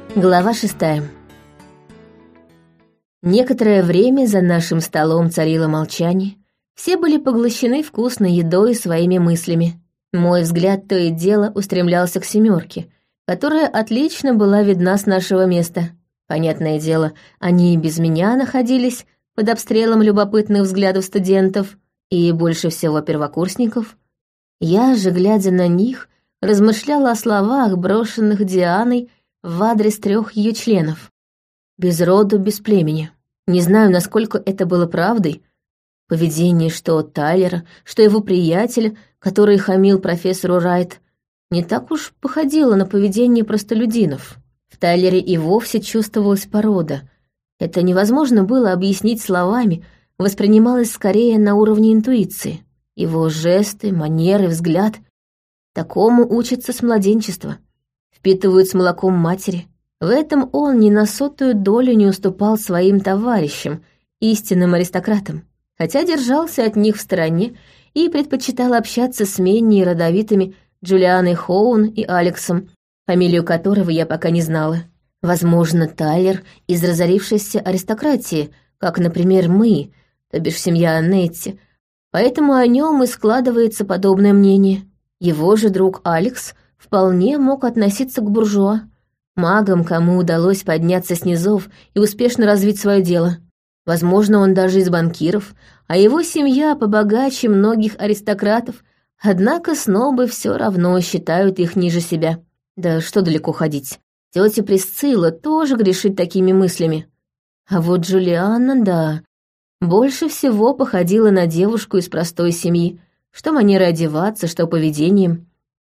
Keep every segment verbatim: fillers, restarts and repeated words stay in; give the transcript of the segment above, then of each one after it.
Глава шестая. Некоторое время за нашим столом царило молчание. Все были поглощены вкусной едой и своими мыслями. Мой взгляд то и дело устремлялся к семерке, которая отлично была видна с нашего места. Понятное дело, они и без меня находились под обстрелом любопытных взглядов студентов и больше всего первокурсников. Я же, глядя на них, размышляла о словах, брошенных Дианой в адрес трех ее членов. Без роду, без племени. Не знаю, насколько это было правдой. Поведение что Тайлера, что его приятеля, который хамил профессору Райт, не так уж походило на поведение простолюдинов. В Тайлере и вовсе чувствовалась порода. Это невозможно было объяснить словами, воспринималось скорее на уровне интуиции. Его жесты, манеры, взгляд. Такому учатся с младенчества. Впитывают с молоком матери. В этом он ни на сотую долю не уступал своим товарищам, истинным аристократам, хотя держался от них в стороне и предпочитал общаться с менее родовитыми Джулианой Хоун и Алексом, фамилию которого я пока не знала. Возможно, Тайлер из разорившейся аристократии, как, например, мы, то бишь семья Аннетти, поэтому о нем и складывается подобное мнение. Его же друг Алекс вполне мог относиться к буржуа, магам, кому удалось подняться с низов и успешно развить свое дело. Возможно, он даже из банкиров, а его семья побогаче многих аристократов, однако снобы все равно считают их ниже себя. Да что далеко ходить. Тетя Присцилла тоже грешит такими мыслями. А вот Джулианна, да, больше всего походила на девушку из простой семьи, что манерой одеваться, что поведением.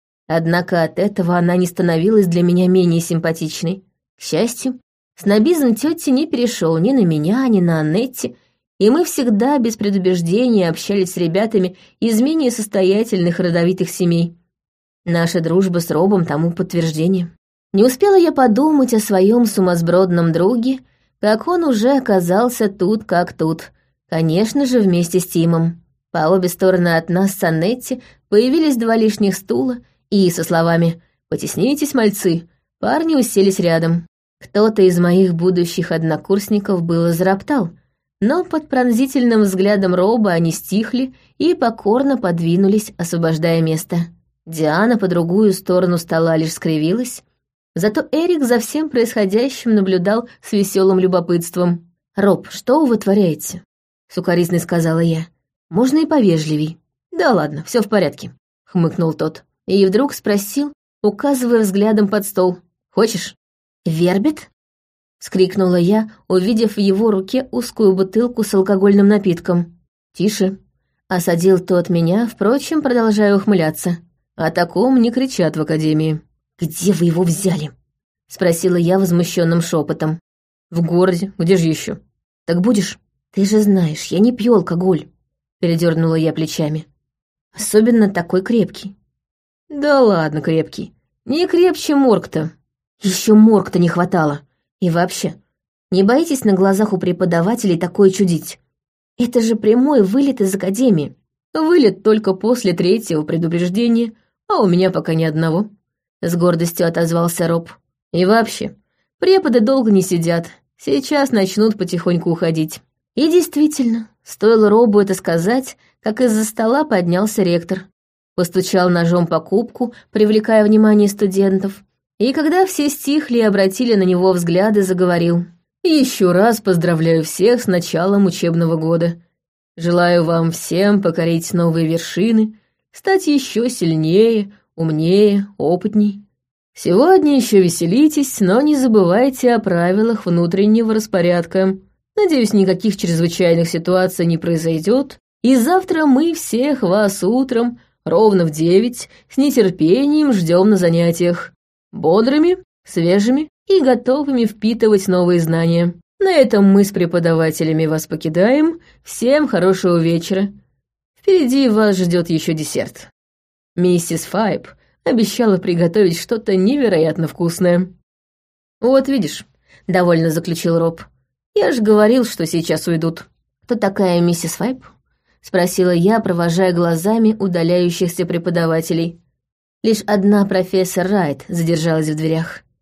Однако от этого она не становилась для меня менее симпатичной. К счастью, снобизм тети не перешел ни на меня, ни на Аннетти, и мы всегда без предубеждения общались с ребятами из менее состоятельных родовитых семей. Наша дружба с Робом тому подтверждение. Не успела я подумать о своем сумасбродном друге, как он уже оказался тут как тут, конечно же, вместе с Тимом. По обе стороны от нас с Аннетти появились два лишних стула, и со словами «Потеснитесь, мальцы», парни уселись рядом. Кто-то из моих будущих однокурсников было зароптал, но под пронзительным взглядом Роба они стихли и покорно подвинулись, освобождая место. Диана по другую сторону стола лишь скривилась, зато Эрик за всем происходящим наблюдал с веселым любопытством. «Роб, что вы вытворяете?» — сукоризной сказала я. «Можно и повежливей». «Да ладно, все в порядке», — хмыкнул тот. И вдруг спросил, указывая взглядом под стол. «Хочешь?» «Вербит?» — вскрикнула я, увидев в его руке узкую бутылку с алкогольным напитком. «Тише», — осадил тот меня, впрочем, продолжая ухмыляться. «О таком не кричат в академии». «Где вы его взяли?» — спросила я возмущенным шепотом. «В городе, где же еще? Так будешь?» «Ты же знаешь, я не пью алкоголь», — передернула я плечами. «Особенно такой крепкий». «Да ладно, крепкий. Не крепче морг-то». «Еще морг-то не хватало. И вообще, не боитесь на глазах у преподавателей такое чудить? Это же прямой вылет из академии». «Вылет только после третьего предупреждения, а у меня пока ни одного», — с гордостью отозвался Роб. «И вообще, преподы долго не сидят. Сейчас начнут потихоньку уходить». И действительно, стоило Робу это сказать, как из-за стола поднялся ректор. Постучал ножом по кубку, привлекая внимание студентов, и когда все стихли и обратили на него взгляды, заговорил. «Еще раз поздравляю всех с началом учебного года. Желаю вам всем покорить новые вершины, стать еще сильнее, умнее, опытней. Сегодня еще веселитесь, но не забывайте о правилах внутреннего распорядка. Надеюсь, никаких чрезвычайных ситуаций не произойдет, и завтра мы всех вас утром ровно в девять с нетерпением ждем на занятиях, бодрыми, свежими и готовыми впитывать новые знания. На этом мы с преподавателями вас покидаем. Всем хорошего вечера. Впереди вас ждет еще десерт. Миссис Файб обещала приготовить что-то невероятно вкусное». «Вот видишь», — довольно заключил Роб. «Я же говорил, что сейчас уйдут». «Кто такая миссис Файб?» — спросила я, провожая глазами удаляющихся преподавателей. Лишь одна профессор Райт задержалась в дверях.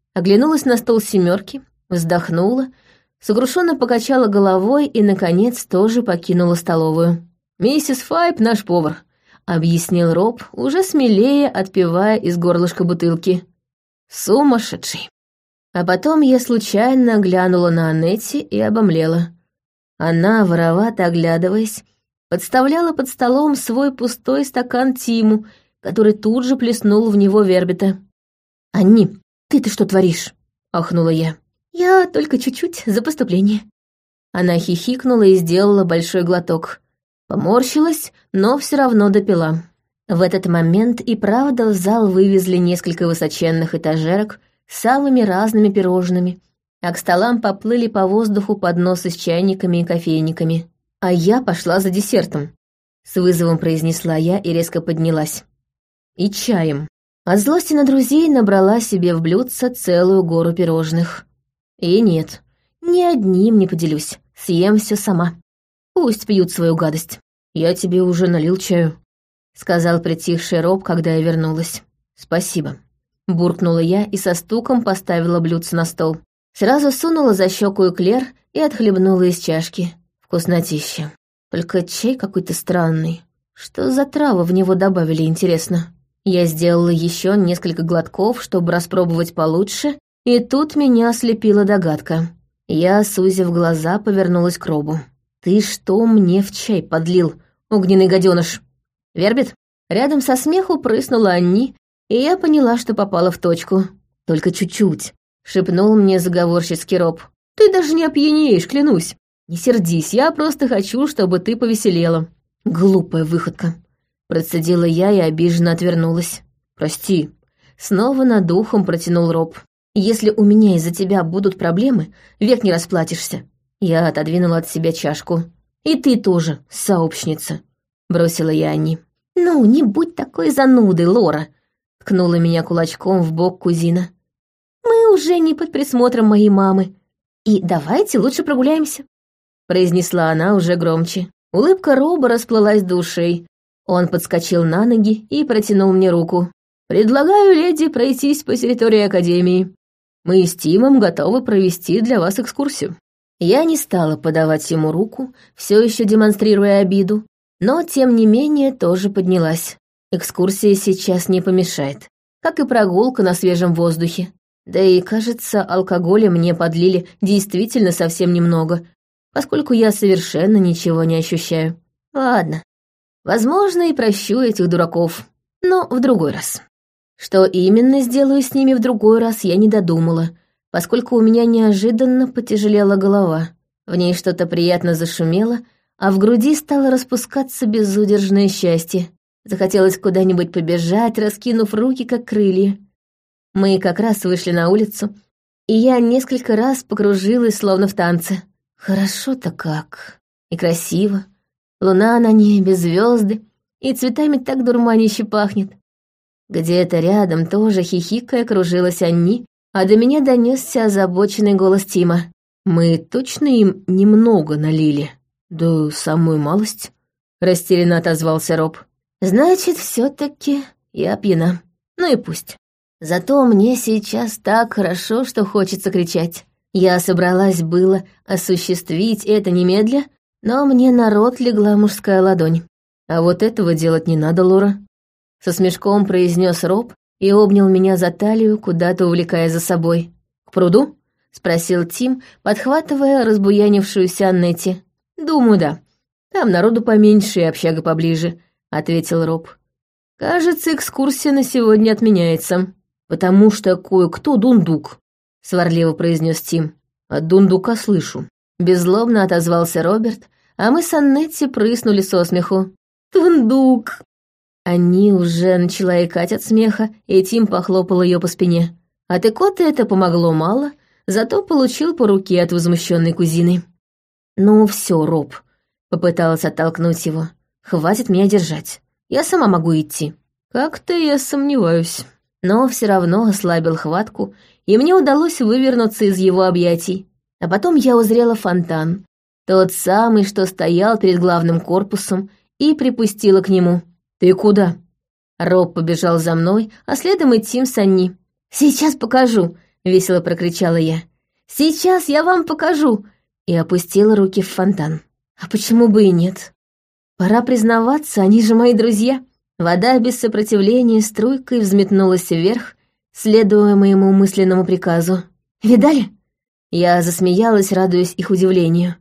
Оглянулась на стол семерки, вздохнула, сокрушенно покачала головой и, наконец, тоже покинула столовую. «Миссис Файп наш повар», — объяснил Роб, уже смелее отпивая из горлышка бутылки. «Сумасшедший». А потом я случайно глянула на Аннетти и обомлела. Она, воровато оглядываясь, подставляла под столом свой пустой стакан Тиму, который тут же плеснул в него Вербита. «Анни, ты-то что творишь?» — ахнула я. «Я только чуть-чуть за поступление». Она хихикнула и сделала большой глоток. Поморщилась, но все равно допила. В этот момент и правда в зал вывезли несколько высоченных этажерок с самыми разными пирожными, а к столам поплыли по воздуху подносы с чайниками и кофейниками. А я пошла за десертом. С вызовом произнесла я и резко поднялась. И чаем. От злости на друзей набрала себе в блюдце целую гору пирожных. И нет, ни одним не поделюсь, съем все сама. Пусть пьют свою гадость. Я тебе уже налил чаю, сказал притихший Роб, когда я вернулась. Спасибо. Буркнула я и со стуком поставила блюдце на стол. Сразу сунула за щеку эклер и отхлебнула из чашки. Вкуснотища. Только чай какой-то странный. Что за травы в него добавили, интересно? Я сделала еще несколько глотков, чтобы распробовать получше, и тут меня ослепила догадка. Я, сузив глаза, повернулась к Робу. «Ты что мне в чай подлил, огненный гаденыш?» «Вербит?» Рядом со смеху прыснула Анни, и я поняла, что попала в точку. «Только чуть-чуть», — шепнул мне заговорщицкий Роб. «Ты даже не опьянеешь, клянусь. Не сердись, я просто хочу, чтобы ты повеселела». «Глупая выходка», — процедила я и обиженно отвернулась. «Прости». Снова над духом протянул Роб. «Если у меня из-за тебя будут проблемы, век не расплатишься». Я отодвинула от себя чашку. «И ты тоже, сообщница», — бросила я Анни. «Ну, не будь такой занудой, Лора», — ткнула меня кулачком в бок кузина. «Мы уже не под присмотром моей мамы. И давайте лучше прогуляемся», — произнесла она уже громче. Улыбка Роба расплылась до ушей. Он подскочил на ноги и протянул мне руку. «Предлагаю, леди, пройтись по территории Академии. Мы с Тимом готовы провести для вас экскурсию». Я не стала подавать ему руку, все еще демонстрируя обиду, но, тем не менее, тоже поднялась. Экскурсия сейчас не помешает, как и прогулка на свежем воздухе. Да и, кажется, алкоголя мне подлили действительно совсем немного, поскольку я совершенно ничего не ощущаю. Ладно, возможно, и прощу этих дураков, но в другой раз. Что именно сделаю с ними в другой раз, я не додумала, поскольку у меня неожиданно потяжелела голова. В ней что-то приятно зашумело, а в груди стало распускаться безудержное счастье. Захотелось куда-нибудь побежать, раскинув руки, как крылья. Мы как раз вышли на улицу, и я несколько раз покружилась, словно в танце. Хорошо-то как. И красиво. Луна на небе, звезды, и цветами так дурманище пахнет. Где-то рядом тоже хихикая кружилась Анни, а до меня донесся озабоченный голос Тима. «Мы точно им немного налили?» «Да самую малость», — растерянно отозвался Роб. «Значит, все-таки я пьяна. Ну и пусть. Зато мне сейчас так хорошо, что хочется кричать. Я собралась было осуществить это немедля, но мне на рот легла мужская ладонь. А вот этого делать не надо, Лора», — со смешком произнес Роб и обнял меня за талию, куда-то увлекая за собой. «К пруду?» — спросил Тим, подхватывая разбуянившуюся Аннетти. «Думаю, да. Там народу поменьше и общага поближе», — ответил Роб. «Кажется, экскурсия на сегодня отменяется, потому что кое-кто дундук», — сварливо произнес Тим. «От дундука слышу». Беззлобно отозвался Роберт, а мы с Аннетти прыснули со смеху. «Дундук!» Они уже начала икать от смеха, и Тим похлопал ее по спине. От икоты это помогло мало, зато получил по руке от возмущенной кузины. «Ну все, Роб», — попыталась оттолкнуть его, — «хватит меня держать. Я сама могу идти». «Как-то я сомневаюсь». Но все равно ослабил хватку, и мне удалось вывернуться из его объятий. А потом я узрела фонтан, тот самый, что стоял перед главным корпусом, и припустила к нему. «Ты куда?» Роб побежал за мной, а следом и Тим с Анни. «Сейчас покажу», — весело прокричала я. «Сейчас я вам покажу!» И опустила руки в фонтан. А почему бы и нет? Пора признаваться, они же мои друзья. Вода без сопротивления струйкой взметнулась вверх, следуя моему мысленному приказу. «Видали?» Я засмеялась, радуясь их удивлению.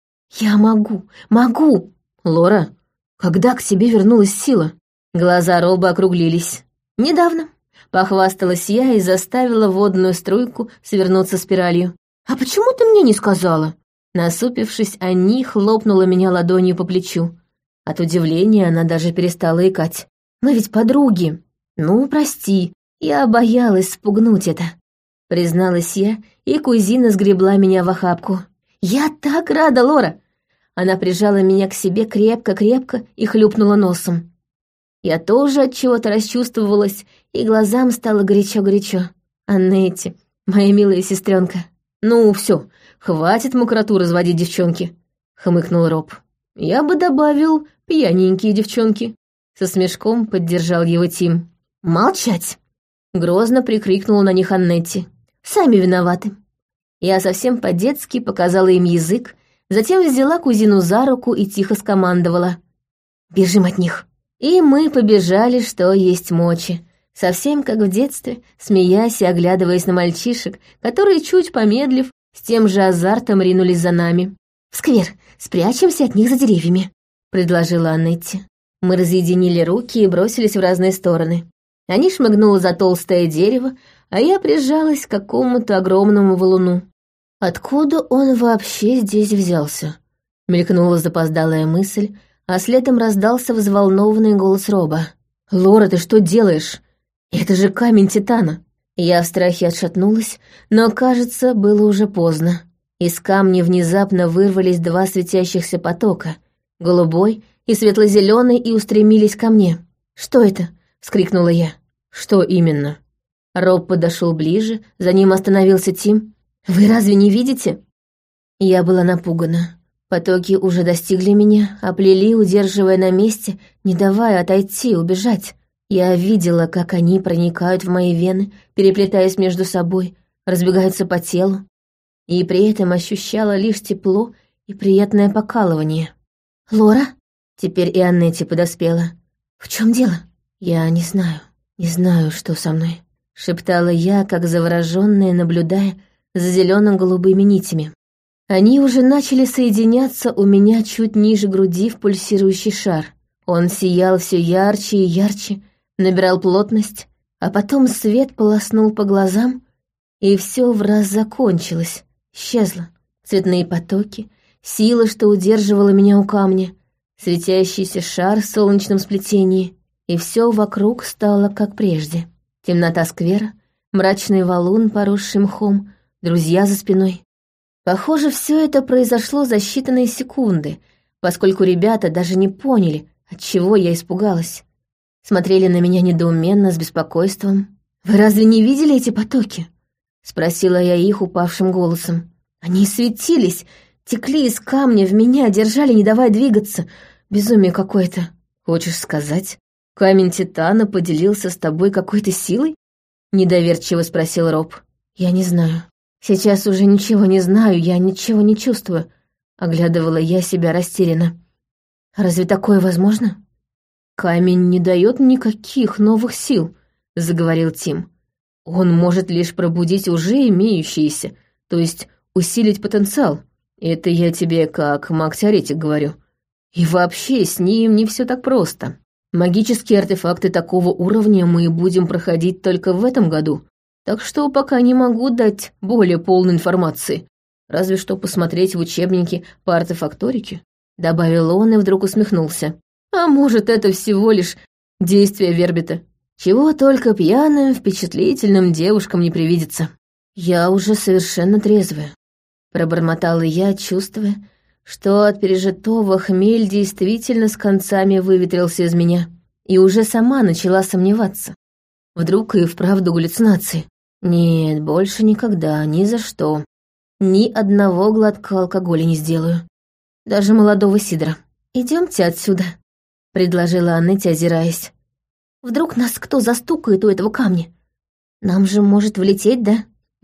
«Я могу, могу!» «Лора, когда к себе вернулась сила?» Глаза Роба округлились. «Недавно», — похвасталась я и заставила водную струйку свернуться спиралью. «А почему ты мне не сказала?» Насупившись, Анни хлопнула меня ладонью по плечу. От удивления она даже перестала икать. «Мы ведь подруги». «Ну, прости, я боялась спугнуть это», — призналась я, и кузина сгребла меня в охапку. «Я так рада, Лора!» Она прижала меня к себе крепко-крепко и хлюпнула носом. Я тоже от чего-то расчувствовалась, и глазам стало горячо-горячо. «Аннетти, моя милая сестренка. Ну, все, хватит макроту разводить, девчонки», — хмыкнул Роб. «Я бы добавил пьяненькие девчонки», — со смешком поддержал его Тим. «Молчать!» — грозно прикрикнула на них Аннетти. «Сами виноваты». Я совсем по-детски показала им язык, затем взяла кузину за руку и тихо скомандовала. «Бежим от них». И мы побежали, что есть мочи, совсем как в детстве, смеясь и оглядываясь на мальчишек, которые, чуть помедлив, с тем же азартом ринулись за нами. «В сквер, спрячемся от них за деревьями», — предложила Аннетти. Мы разъединили руки и бросились в разные стороны. Они шмыгнула за толстое дерево, а я прижалась к какому-то огромному валуну. «Откуда он вообще здесь взялся?» — мелькнула запоздалая мысль, а следом раздался взволнованный голос Роба. «Лора, ты что делаешь? Это же камень Титана!» Я в страхе отшатнулась, но, кажется, было уже поздно. Из камня внезапно вырвались два светящихся потока, голубой и светло-зеленый, и устремились ко мне. «Что это?» — вскрикнула я. «Что именно?» Роб подошел ближе, за ним остановился Тим. «Вы разве не видите?» Я была напугана. Потоки уже достигли меня, оплели, удерживая на месте, не давая отойти, убежать. Я видела, как они проникают в мои вены, переплетаясь между собой, разбегаются по телу, и при этом ощущала лишь тепло и приятное покалывание. «Лора?» Теперь и Аннетти подоспела. «В чем дело?» «Я не знаю, не знаю, что со мной», — шептала я, как заворожённая, наблюдая за зелено-голубыми нитями. Они уже начали соединяться у меня чуть ниже груди в пульсирующий шар. Он сиял все ярче и ярче, набирал плотность, а потом свет полоснул по глазам, и все враз закончилось, исчезло. Цветные потоки, сила, что удерживала меня у камня, светящийся шар в солнечном сплетении, и все вокруг стало как прежде. Темнота сквера, мрачный валун, поросший мхом, друзья за спиной. Похоже, все это произошло за считанные секунды, поскольку ребята даже не поняли, от чего я испугалась. Смотрели на меня недоуменно, с беспокойством. «Вы разве не видели эти потоки?» — спросила я их упавшим голосом. «Они светились, текли из камня в меня, держали, не давая двигаться. Безумие какое-то». «Хочешь сказать, камень Титана поделился с тобой какой-то силой?» — недоверчиво спросил Роб. «Я не знаю. Сейчас уже ничего не знаю, я ничего не чувствую», — оглядывала я себя растерянно. «Разве такое возможно?» «Камень не дает никаких новых сил», — заговорил Тим. «Он может лишь пробудить уже имеющиеся, то есть усилить потенциал. Это я тебе как маг-теоретик говорю. И вообще с ним не все так просто. Магические артефакты такого уровня мы будем проходить только в этом году, так что пока не могу дать более полной информации, разве что посмотреть в учебнике по артефакторике», — добавил он и вдруг усмехнулся. «А может, это всего лишь действие Вербита. Чего только пьяным, впечатлительным девушкам не привидится». «Я уже совершенно трезвая», — пробормотала я, чувствуя, что от пережитого хмель действительно с концами выветрился из меня, и уже сама начала сомневаться. Вдруг и вправду галлюцинации. Нет, больше никогда, ни за что. Ни одного глотка алкоголя не сделаю. Даже молодого сидра. «Идемте отсюда», — предложила Аннетти, озираясь. «Вдруг нас кто застукает у этого камня? Нам же может влететь, да?»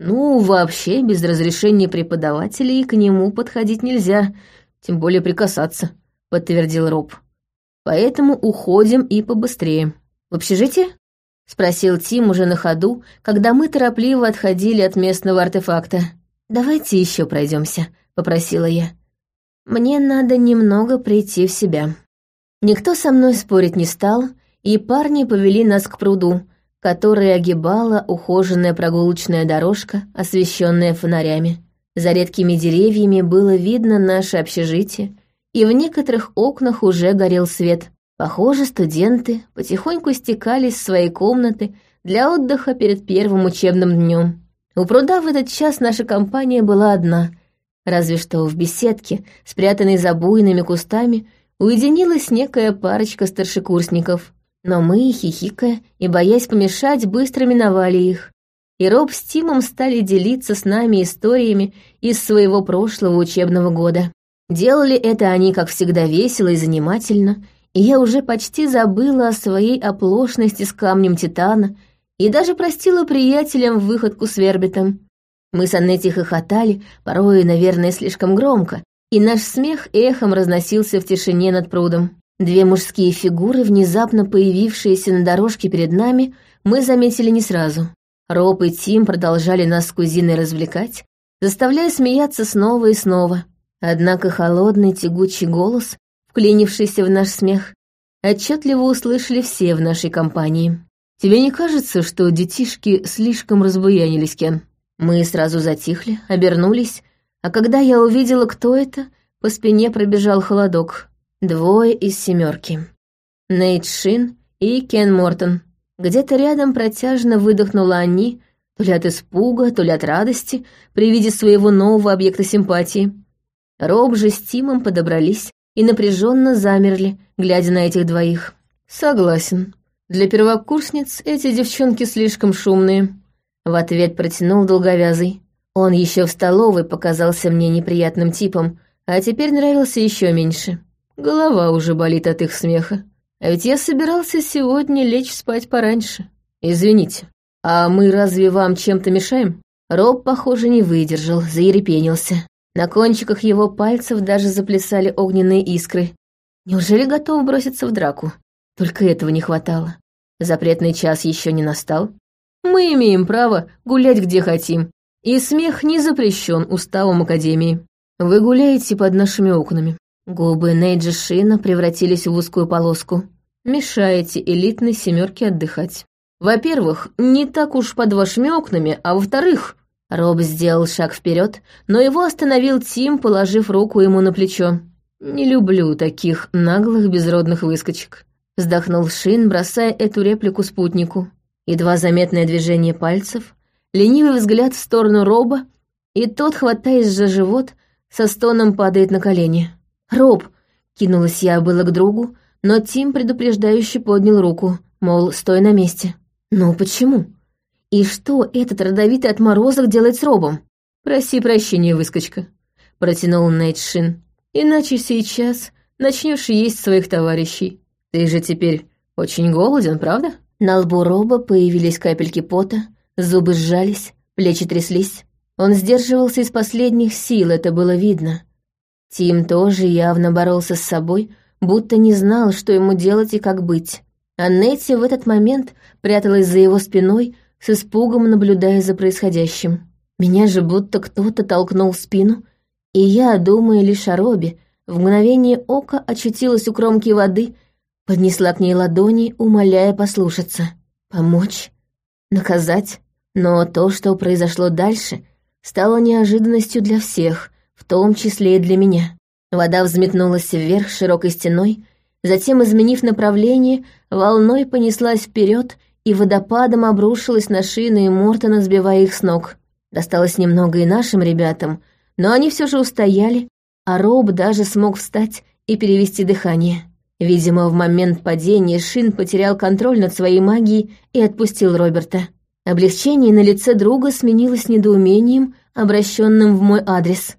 «Ну, вообще, без разрешения преподавателей к нему подходить нельзя, тем более прикасаться», — подтвердил Роб. «Поэтому уходим и побыстрее». «В общежитие?» — спросил Тим уже на ходу, когда мы торопливо отходили от местного артефакта. «Давайте еще пройдемся», — попросила я. «Мне надо немного прийти в себя». Никто со мной спорить не стал, и парни повели нас к пруду, который огибала ухоженная прогулочная дорожка, освещенная фонарями. За редкими деревьями было видно наше общежитие, и в некоторых окнах уже горел свет. Похоже, студенты потихоньку стекались в свои комнаты для отдыха перед первым учебным днем. У пруда в этот час наша компания была одна, разве что в беседке, спрятанной за буйными кустами, уединилась некая парочка старшекурсников. Но мы, хихикая и боясь помешать, быстро миновали их. И Роб с Тимом стали делиться с нами историями из своего прошлого учебного года. Делали это они, как всегда, весело и занимательно, и я уже почти забыла о своей оплошности с камнем Титана и даже простила приятелям выходку с Вербитом. Мы с Аннетти хохотали, порой, наверное, слишком громко, и наш смех эхом разносился в тишине над прудом. Две мужские фигуры, внезапно появившиеся на дорожке перед нами, мы заметили не сразу. Роб и Тим продолжали нас с кузиной развлекать, заставляя смеяться снова и снова. Однако холодный тягучий голос, вклинившийся в наш смех, отчетливо услышали все в нашей компании. «Тебе не кажется, что детишки слишком разбуянились, Кен?» Мы сразу затихли, обернулись, а когда я увидела, кто это, по спине пробежал холодок. Двое из семерки. Нейт Шин и Кен Мортон. Где-то рядом протяжно выдохнула они, то ли от испуга, то ли от радости, при виде своего нового объекта симпатии. Роб же с Тимом подобрались и напряженно замерли, глядя на этих двоих. «Согласен. Для первокурсниц эти девчонки слишком шумные», — в ответ протянул долговязый. Он еще в столовой показался мне неприятным типом, а теперь нравился еще меньше. Голова уже болит от их смеха. А ведь я собирался сегодня лечь спать пораньше. Извините, а мы разве вам чем-то мешаем?» Роб, похоже, не выдержал, заерепенился. На кончиках его пальцев даже заплясали огненные искры. Неужели готов броситься в драку? Только этого не хватало. Запретный час еще не настал. Мы имеем право гулять где хотим, и смех не запрещен уставом Академии. Вы гуляете под нашими окнами. Губы Нейджа Шина превратились в узкую полоску. Мешаете элитной семерке отдыхать. Во-первых, не так уж под вашими окнами, а во-вторых... Роб сделал шаг вперед, но его остановил Тим, положив руку ему на плечо. «Не люблю таких наглых безродных выскочек», — вздохнул Шин, бросая эту реплику спутнику. Едва заметное движение пальцев, ленивый взгляд в сторону Роба, и тот, хватаясь за живот, со стоном падает на колени. «Роб!» — кинулась я было к другу, но Тим предупреждающе поднял руку, мол, стой на месте. «Ну почему? И что этот родовитый отморозок делает с Робом?» «Проси прощения, выскочка», — протянул Нейт Шин. «Иначе сейчас начнешь есть своих товарищей. Ты же теперь очень голоден, правда?» На лбу Роба появились капельки пота, зубы сжались, плечи тряслись. Он сдерживался из последних сил, это было видно. Тим тоже явно боролся с собой, будто не знал, что ему делать и как быть. А Нетти в этот момент пряталась за его спиной, с испугом наблюдая за происходящим. Меня же будто кто-то толкнул в спину, и я, думая лишь о Робе, в мгновение ока очутилась у кромки воды, поднесла к ней ладони, умоляя послушаться, помочь, наказать. Но то, что произошло дальше, стало неожиданностью для всех, в том числе и для меня. Вода взметнулась вверх широкой стеной, затем, изменив направление, волной понеслась вперед и водопадом обрушилась на Шина и Мортона, сбивая их с ног. Досталось немного и нашим ребятам, но они все же устояли, а Роб даже смог встать и перевести дыхание. Видимо, в момент падения Шин потерял контроль над своей магией и отпустил Роберта. Облегчение на лице друга сменилось недоумением, обращенным в мой адрес.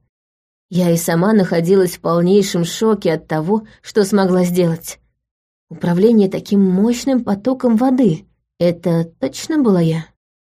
Я и сама находилась в полнейшем шоке от того, что смогла сделать. Управление таким мощным потоком воды — это точно была я?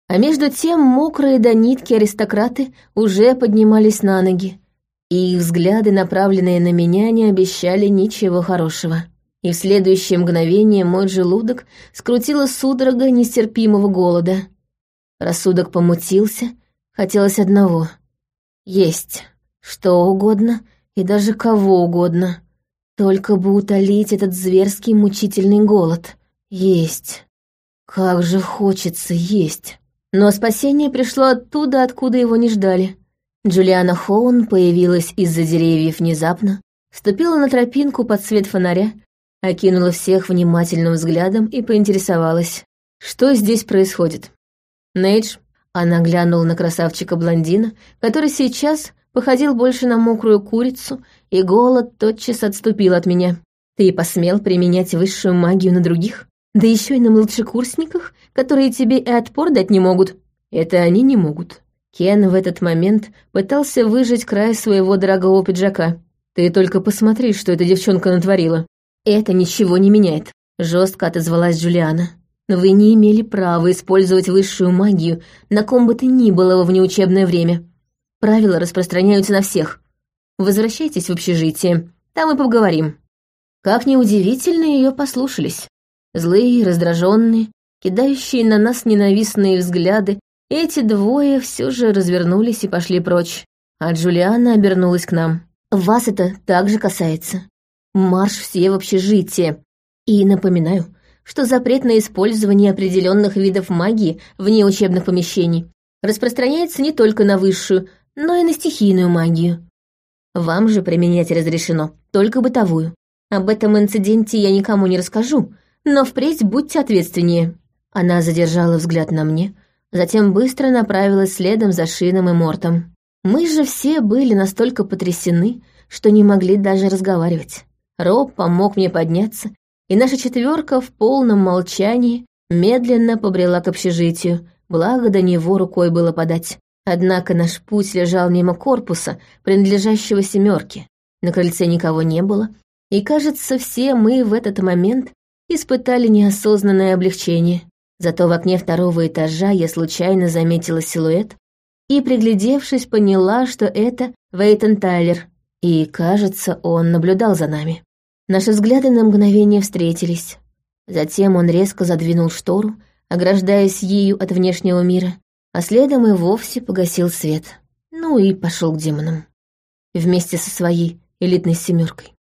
А между тем мокрые до нитки аристократы уже поднимались на ноги, и их взгляды, направленные на меня, не обещали ничего хорошего. И в следующее мгновение мой желудок скрутила судорога нестерпимого голода. Рассудок помутился, хотелось одного — есть, что угодно и даже кого угодно, только бы утолить этот зверский мучительный голод. Есть. Как же хочется есть. Но спасение пришло оттуда, откуда его не ждали. Джулиана Хоун появилась из-за деревьев внезапно, ступила на тропинку под свет фонаря, окинула всех внимательным взглядом и поинтересовалась, что здесь происходит. «Нейдж», — она глянула на красавчика-блондина, который сейчас походил больше на мокрую курицу, и голод тотчас отступил от меня. «Ты посмел применять высшую магию на других? Да еще и на младшекурсниках, которые тебе и отпор дать не могут». «Это они не могут». Кен в этот момент пытался выжать край своего дорогого пиджака. «Ты только посмотри, что эта девчонка натворила». «Это ничего не меняет», — жестко отозвалась Джулиана. «Но вы не имели права использовать высшую магию на ком бы то ни было во внеучебное время. Правила распространяются на всех. Возвращайтесь в общежитие, там и поговорим». Как ни удивительно, ее послушались. Злые, раздраженные, кидающие на нас ненавистные взгляды, эти двое все же развернулись и пошли прочь, а Джулиана обернулась к нам. «Вас это также касается. Марш все в общежитие. И напоминаю, что запрет на использование определенных видов магии вне учебных помещений распространяется не только на высшую, но и на стихийную магию. Вам же применять разрешено только бытовую. Об этом инциденте я никому не расскажу, но впредь будьте ответственнее». Она задержала взгляд на мне, затем быстро направилась следом за Шином и Мортом. Мы же все были настолько потрясены, что не могли даже разговаривать. Роб помог мне подняться, и наша четверка в полном молчании медленно побрела к общежитию, благо до него рукой было подать. Однако наш путь лежал мимо корпуса, принадлежащего семерке. На крыльце никого не было, и, кажется, все мы в этот момент испытали неосознанное облегчение. Зато в окне второго этажа я случайно заметила силуэт и, приглядевшись, поняла, что это Вейтон Тайлер, и, кажется, он наблюдал за нами. Наши взгляды на мгновение встретились. Затем он резко задвинул штору, ограждаясь ею от внешнего мира, а следом и вовсе погасил свет. Ну и пошел к демонам. Вместе со своей элитной семеркой.